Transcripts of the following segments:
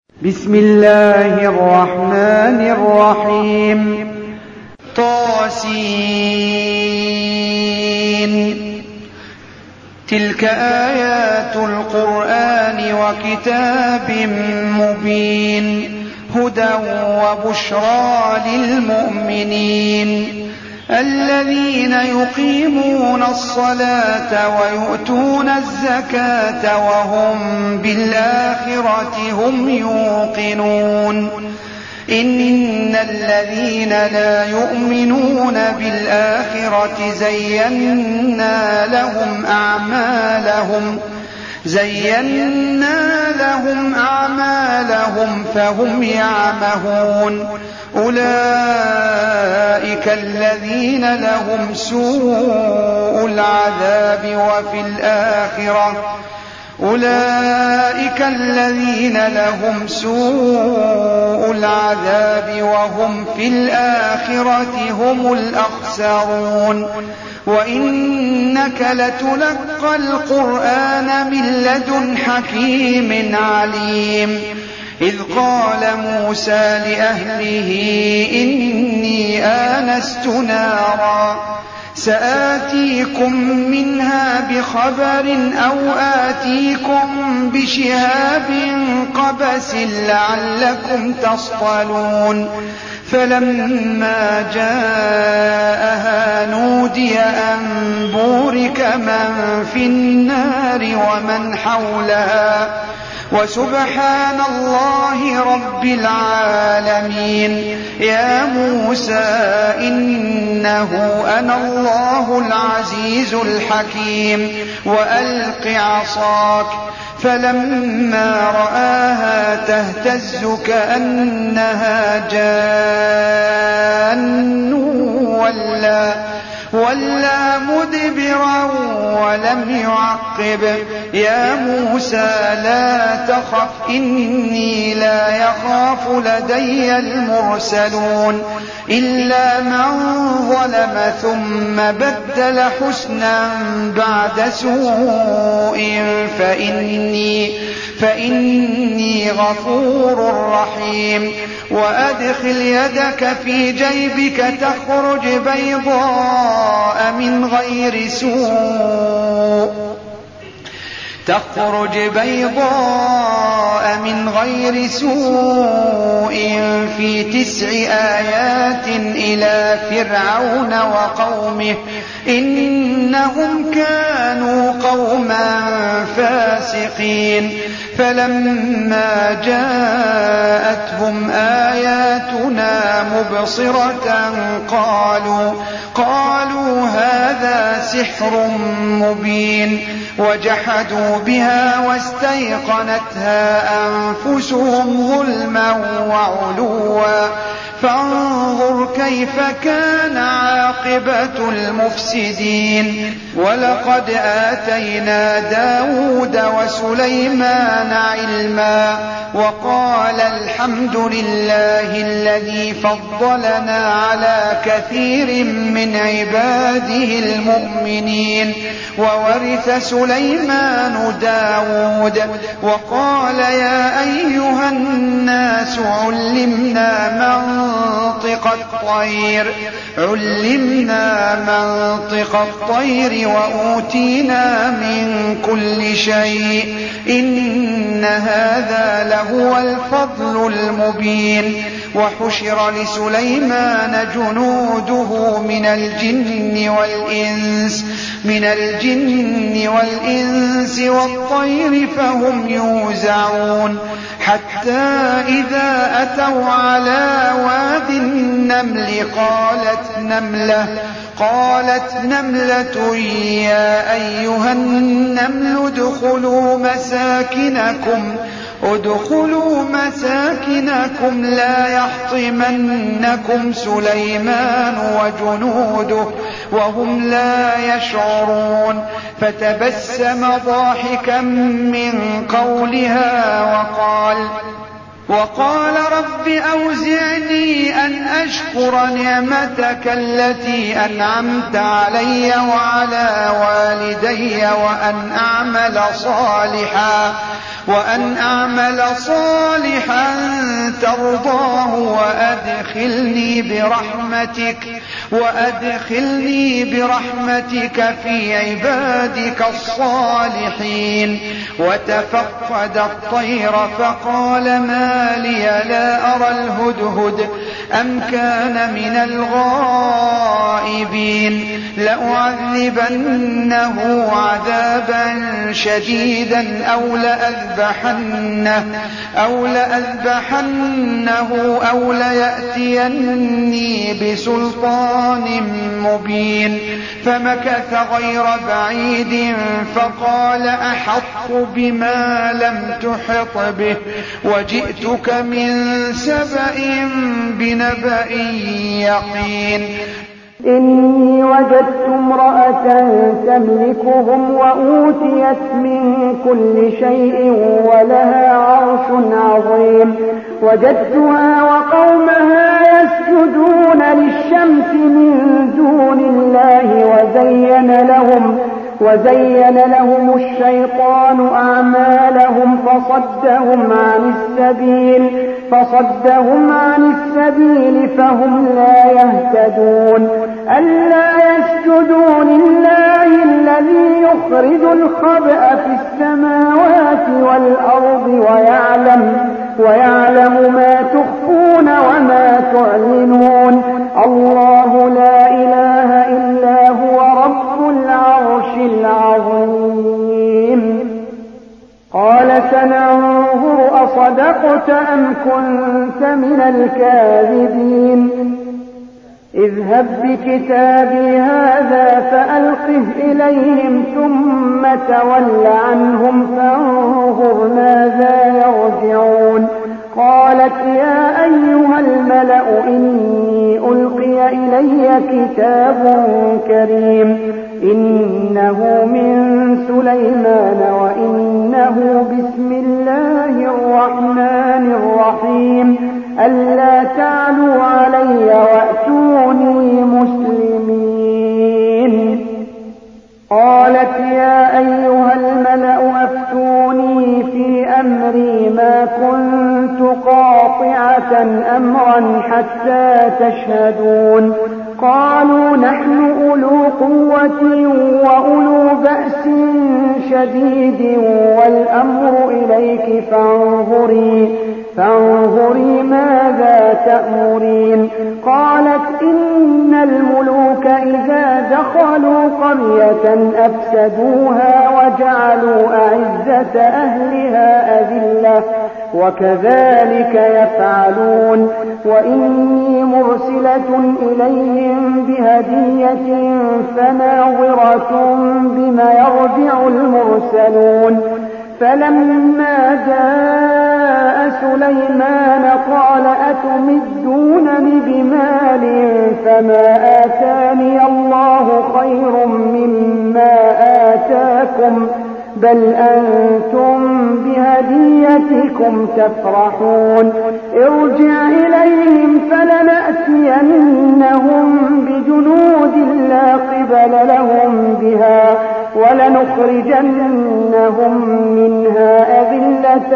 بسم الله الرحمن الرحيم. طاسين. تلك آيات القرآن وكتاب مبين هدى وبشرى للمؤمنين الذين يقيمون الصلاة ويؤتون الزكاة وهم بالآخرة هم يوقنون إن الذين لا يؤمنون بالآخرة زينا لهم أعمالهم فهم يعمهون أولئك الذين لهم سوء العذاب وهم في الآخرة هم الأخسرون وإنك لتلقى القرآن من لدن حكيم عليم إذ قال موسى لأهله إني آنست نارا سآتيكم منها بخبر أو آتيكم بشهاب قبس لعلكم تصطلون فلما جاءها نودي أن بورك من في النار ومن حولها وسبحان الله رب العالمين يا موسى إنه أنا الله العزيز الحكيم وألق عصاك فلما رآها تهتز كأنها جان ولا مدبرا ولم يعقب يا موسى لا تخف إني لا يخاف لدي المرسلون إلا من ظلم ثم بدل حسنا بعد سوء فإني غفور رحيم وأدخل يدك في جيبك تخرج بيضاء من غير سوء في 9 آيات إلى فرعون وقومه إنهم كانوا قوما فاسقين فلما جاءتهم آياتنا مبصرة قالوا هذا سحر مبين وجحدوا بها واستيقنتها أنفسهم ظلما وعلوا فانظر كيف كان عاقبة المفسدين ولقد آتينا داود وسليمان علما وقال الحمد لله الذي فضلنا على كثير من عباده المؤمنين وورث سليمان داود وقال يا أيها الناس علمنا منطق الطير وأوتينا من كل شيء إن هذا لهو الفضل المبين وحشر لسليمان جنوده من الجن والإنس والطير فهم يوزعون حتى إذا أتوا على واد النمل قالت نملة يا أيها النمل ادخلوا مساكنكم لا يحطمنكم سليمان وجنوده وهم لا يشعرون فتبسم ضاحكا من قولها وقال رب أوزعني أن أشكر نعمتك التي أنعمت علي وعلى والدي وأن أعمل صالحا ترضاه وأدخلني برحمتك في عبادك الصالحين. وتفقد الطير فقال ما لي لا أرى الهدهد أم كان من الغائبين لأعذبنه عذابا شديدا أو لأذبحنه أو ليأتيني بسلطان مبين. فمكث غير بعيد فقال أحط بما لم تحط به وجئتك من سبأ بنبأ يقين. إني وجدت امرأة تملكهم وأوتيت من كل شيء ولها عرش عظيم. وجدتها وقومها يسجدون للشمس من دون الله وزين لهم الشيطان أعمالهم فصدهم عن السبيل فهم لا يهتدون. ألا يسجدوا لله الذي يخرج الخبأ في السماوات والأرض ويعلم ما تخفون وما تعلنون. الله لا إله إلا هو رب العرش العظيم. قال سننظر أصدقت أم كنت من الكاذبين. اذهب بكتابي هذا فألقه إليهم ثم تول عنهم فانظر ماذا يرجعون. قالت يا أيها الملأ إني ألقي إلي كتاب كريم إنه من سليمان وإنه بسم الله الرحمن الرحيم ألا تعلوا علي وأتوني مسلمين. قالت يا أيها الملأ أفتوني في أمري ما كنت قاطعة أمرا حتى تشهدون. قالوا نحن أولو قوة وأولو بأس شديد والأمر إليك فانظري ماذا تأمرين. قالت إن الملوك إذا دخلوا قرية أفسدوها وجعلوا أعزة أهلها أذلة وكذلك يفعلون. وإني مرسلة إليهم بهدية فناظرة بما يرجع المرسلون. فلما جاء سليمان قال أتمدونني بمال فما آتاني الله خير مما آتاكم بل أنتم بهديتكم تفرحون. ارجع إليهم فلنأتينهم بجنود لا قبل لهم بها ولنخرجنهم منها أذلة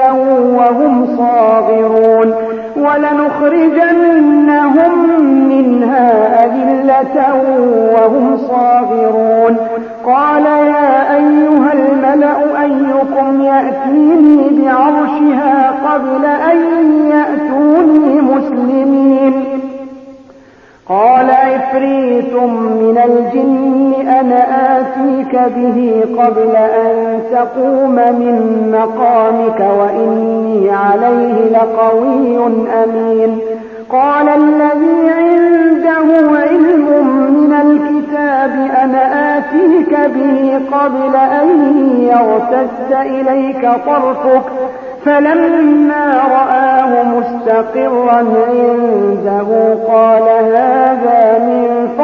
وهم صاغرون. قال يا أيها الملأ أيكم يأتيني بعرشها قبل أن يأتوني مسلمين. قال عفريت من الجن أنا آتيك به قبل أن تقوم من مقامك وإني عليه لقوي أمين. قال الذي عنده علم من الكتاب أنا آتيك به قبل أن يرتد إليك طرفك فلما رآه مستقرا عنده قال هذا من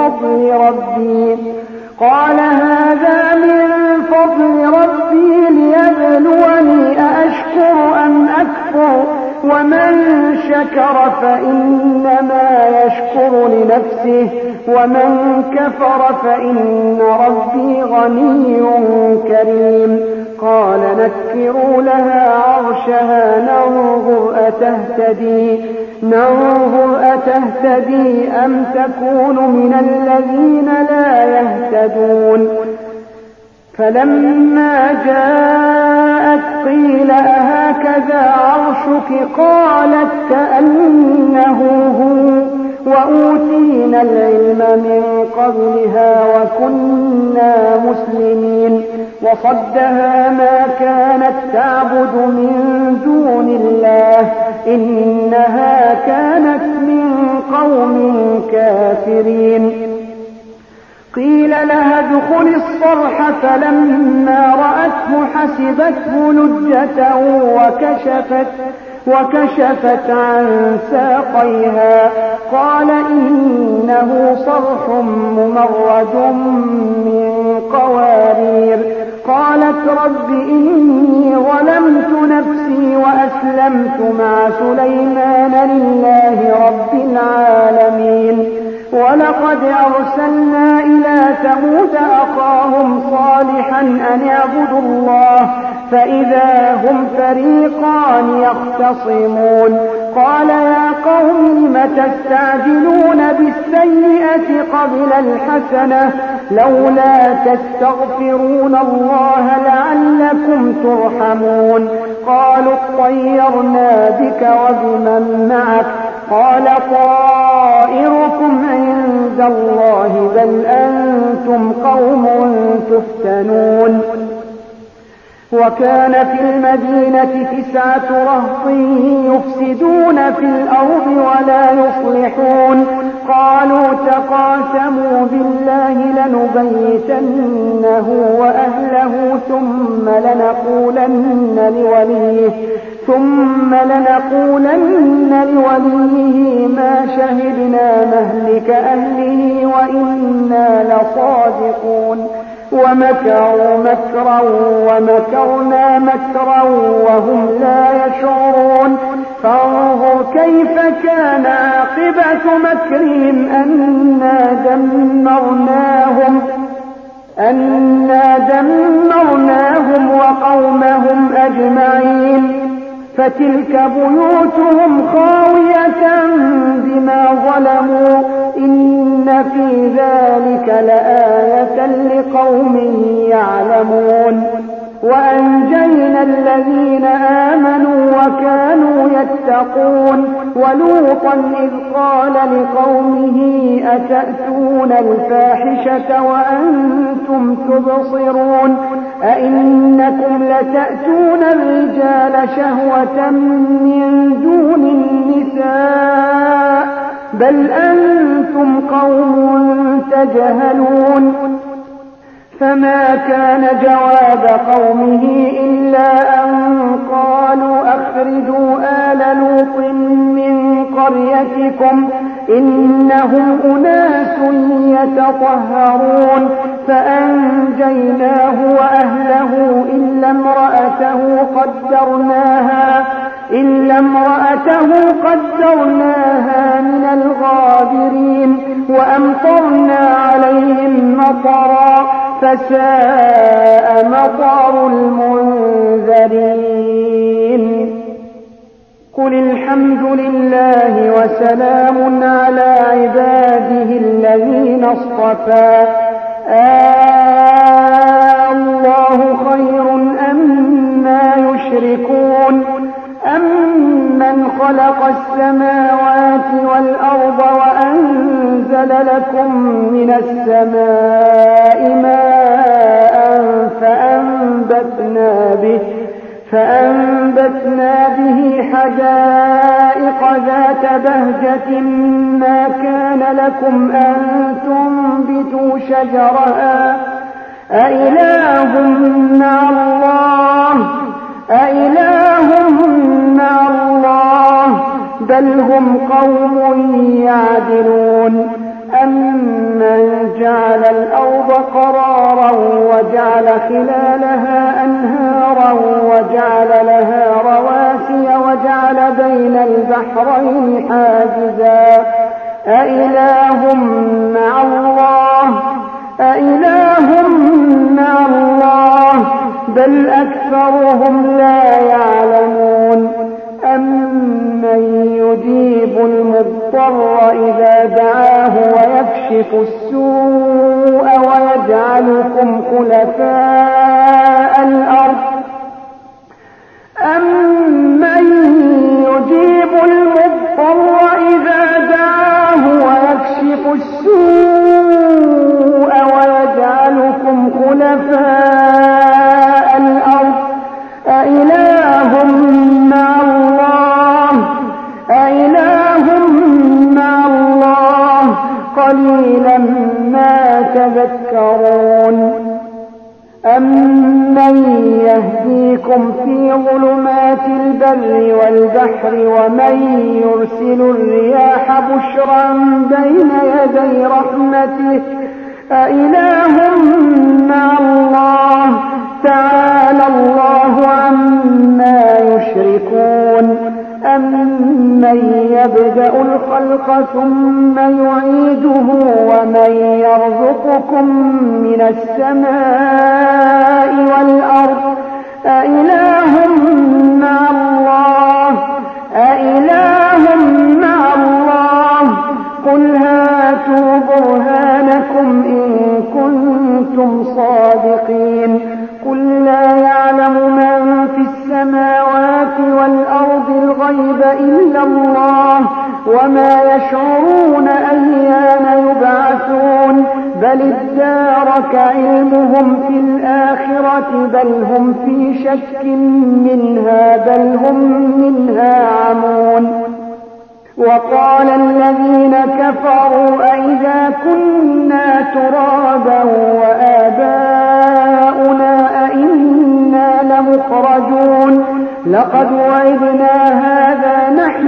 فضل ربي ليبلوني أأشكر أم أكفر ومن شكر فإنما يشكر لنفسه ومن كفر فإن ربي غني كريم. قال نكروا لها عرشها ننظر أتهتدي أم تكون من الذين لا يهتدون. فلما جاءت قيل أهكذا عرشك قالت كأنه هو وأوتينا العلم من قبلها وكنا مسلمين. وصدها ما كانت تعبد من دون الله إنها كانت من قوم كافرين. قيل لها ادخل الصرح فلما رأته حسبته لجة وكشفت عن ساقيها قال إنه صرح ممرد من قوارير. قالت رب إني ظلمت نفسي وأسلمت مع سليمان لله رب العالمين. ولقد أرسلنا إلى ثمود أخاهم صالحا أن اعبدوا الله فإذا هم فريقان يختصمون. قال يا قوم لم تستعجلون بالسيئة قبل الحسنة لولا تستغفرون الله لعلكم ترحمون. قالوا اطيرنا بك وبمن معك قال طائركم عند الله بل أنتم قوم تفتنون. وكان في المدينة 9 رهط يفسدون في الأرض ولا يصلحون. قالوا تقاسموا بالله لنبيتنه وأهله ثم لنقولن لوليه ما شهدنا مهلك أهله وإنا لصادقون. ومكروا مكرا ومكرنا مكرا وهم لا يشعرون. فانظر كيف كان عاقبة مكرهم أنا دمرناهم وقومهم أجمعين. فتلك بيوتهم خاوية بما ظلموا إن في ذلك لآية لقوم يعلمون. وأنجينا الذين آمنوا وكانوا يتقون. ولوطا إذ قال لقومه أتأتون الفاحشة وأنتم تبصرون أئنكم لتأتون الرجال شهوة من دون النساء بل أنتم قوم تجهلون. فما كان جواب قومه إلا أن قالوا أخرجوا آل لوط من قريتكم إنهم أناس يتطهرون. فأنجيناه وأهله إلا امرأته قدرناها من الغابرين. وأمطرنا عليهم مطرا فساء مطر المنذرين. قل الحمد لله وسلام على عباده الذين اصطفى الله خير أما يشركون. أمن خلق السماوات والأرض وأنزل لكم من السماء ماء فأنبتنا به حدائق ذات بهجة ما كان لكم أن تنبتوا شجرها أإله مع الله بل هم قوم يعدلون. أمن جعل الأرض قرارا وجعل خلالها أنهارا وجعل لها رواسي وجعل بين البحرين حاجزا أإله مع الله أإله مع الله بل أكثرهم لا يعلمون أمن يجيب المضطر إذا دعاه ويكشف السوء ويجعلكم خلفاء الأرض أمن يجيب المضطر إذا دعاه ويكشف السوء ويجعلكم خلفاء الأرض أإله مع الله قليلا ما تذكرون أمن يهديكم في ظلمات البر والبحر ومن يرسل الرياح بشرا بين يدي رحمته أإله مع الله تعالى الله عما يشركون أمن يبدأ الخلق ثم يعيده ومن يرزقكم من السماء والأرض أإله مع الله قل هاتوا برهانكم إن كنتم صادقين قل لا يعلم من في السماوات والأرض الغيب إلا الله وما يشعرون أيان يبعثون بل ادارك علمهم في الآخرة بل هم في شك منها بل هم منها عمون وقال الذين كفروا أئذا كنا ترابا وآباؤنا أئنا لمخرجون لقد وعدنا هذا نحن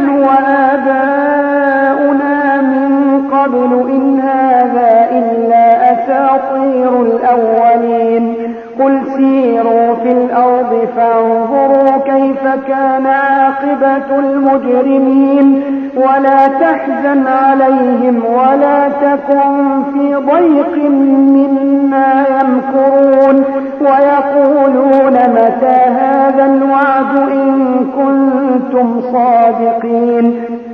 وآباؤنا من قبل إن هذا إلا أساطير الأولين قل سيروا في الأرض فانظروا كيف كان عاقبة المجرمين ولا تحزن عليهم ولا تكن في ضيق مما يمكرون ويقولون متى هذا الوعد إن كنتم صادقين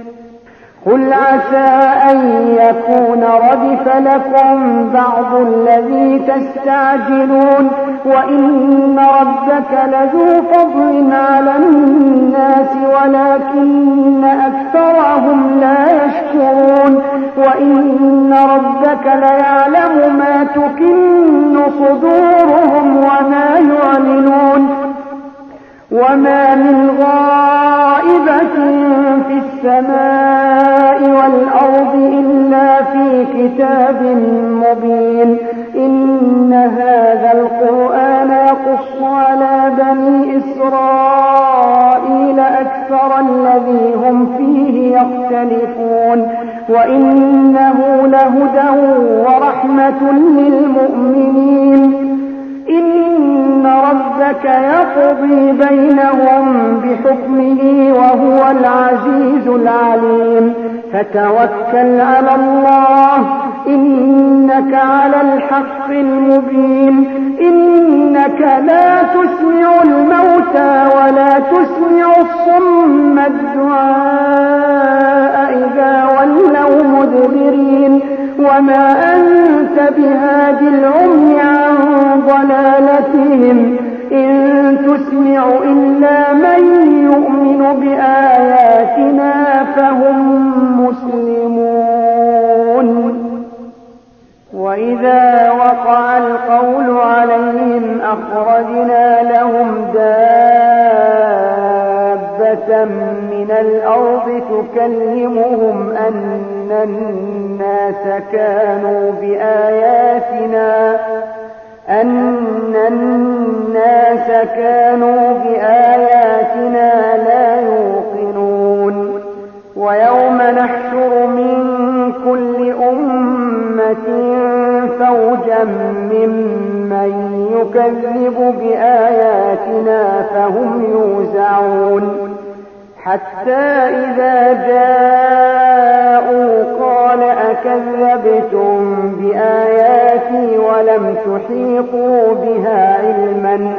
قل عسى أن يكون ردف لكم بعض الذي تستعجلون وإن ربك لذو فضل على الناس ولكن أكثرهم لا يشكرون وإن ربك ليعلم ما تكن صدورهم وما يعلنون وما من غائبة في السماء والأرض إلا في كتاب مبين إن هذا القرآن يقص على بني إسرائيل أكثر الذي هم فيه يختلفون وإنه لهدى ورحمة للمؤمنين إن ربك يقضي بينهم بحكمه وهو العزيز العليم فتوكل على الله إنك على الحق المبين إنك لا تسمع الموتى ولا تسمع الصم الدعاء إذا ولوا مدبرين وما أنت بهادي العمي عن ضلالتهم إن تسمع إلا من يؤمن بآياتنا فهم مسلمون وإذا وقع القول عليهم أخرجنا لهم دابة من الأرض تكلمهم أن الناس كانوا بآياتنا لا يوقنون ويوم نحشر من كل أمة فوجا ممن يكذب بآياتنا فهم يوزعون حتى إذا جاءوا قال أكذبتم بآياتي ولم تحيطوا بها علما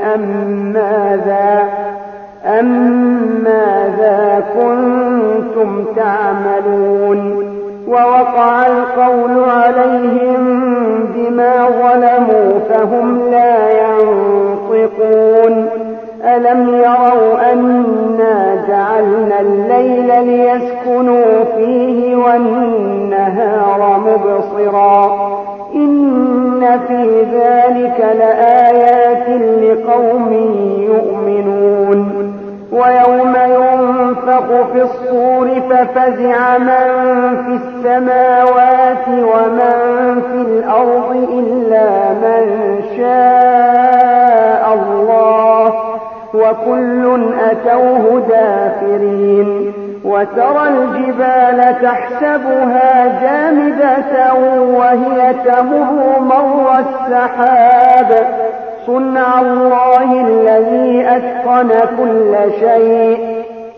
أم ماذا كنتم تعملون ووقع القول عليهم بما ظلموا فهم لا ينطقون ألم يروا أنا جعلنا الليل ليسكنوا فيه والنهار مبصرا إن في ذلك لآيات لقوم يؤمنون ويوم ينفخ في الصور ففزع من في السماوات ومن في الأرض إلا من شاء الله وكل أتوه داخرين وترى الجبال تحسبها جامدة وهي تمر مر السحاب صنع الله الذي أتقن كل شيء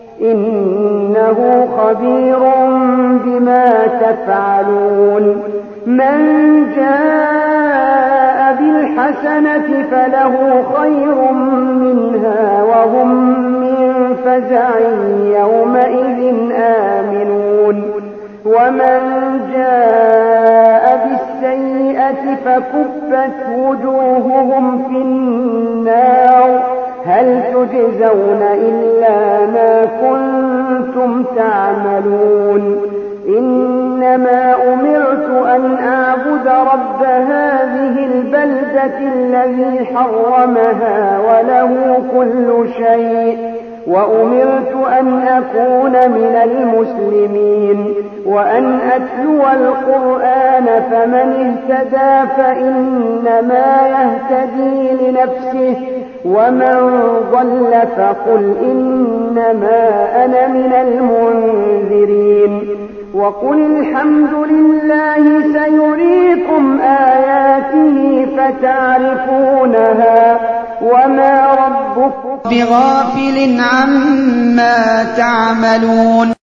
إنه خبير بما تفعلون من جاء بالحسنة فله خير منها وهم من فزع يومئذ آمنون ومن جاء بالسيئة فكبت وجوههم في النار هل تجزون إلا ما كنتم تعملون إنما أمرت أن أعبد رب هذه البلدة الذي حرمها وله كل شيء وأمرت أن أكون من المسلمين وأن أتلو القرآن فمن اهتدى فإنما يهتدي لنفسه ومن ضل فقل إنما أنا من المنذرين وقل الحمد لله سيريكم آياته فتعرفونها وما ربكم بغافل عما تعملون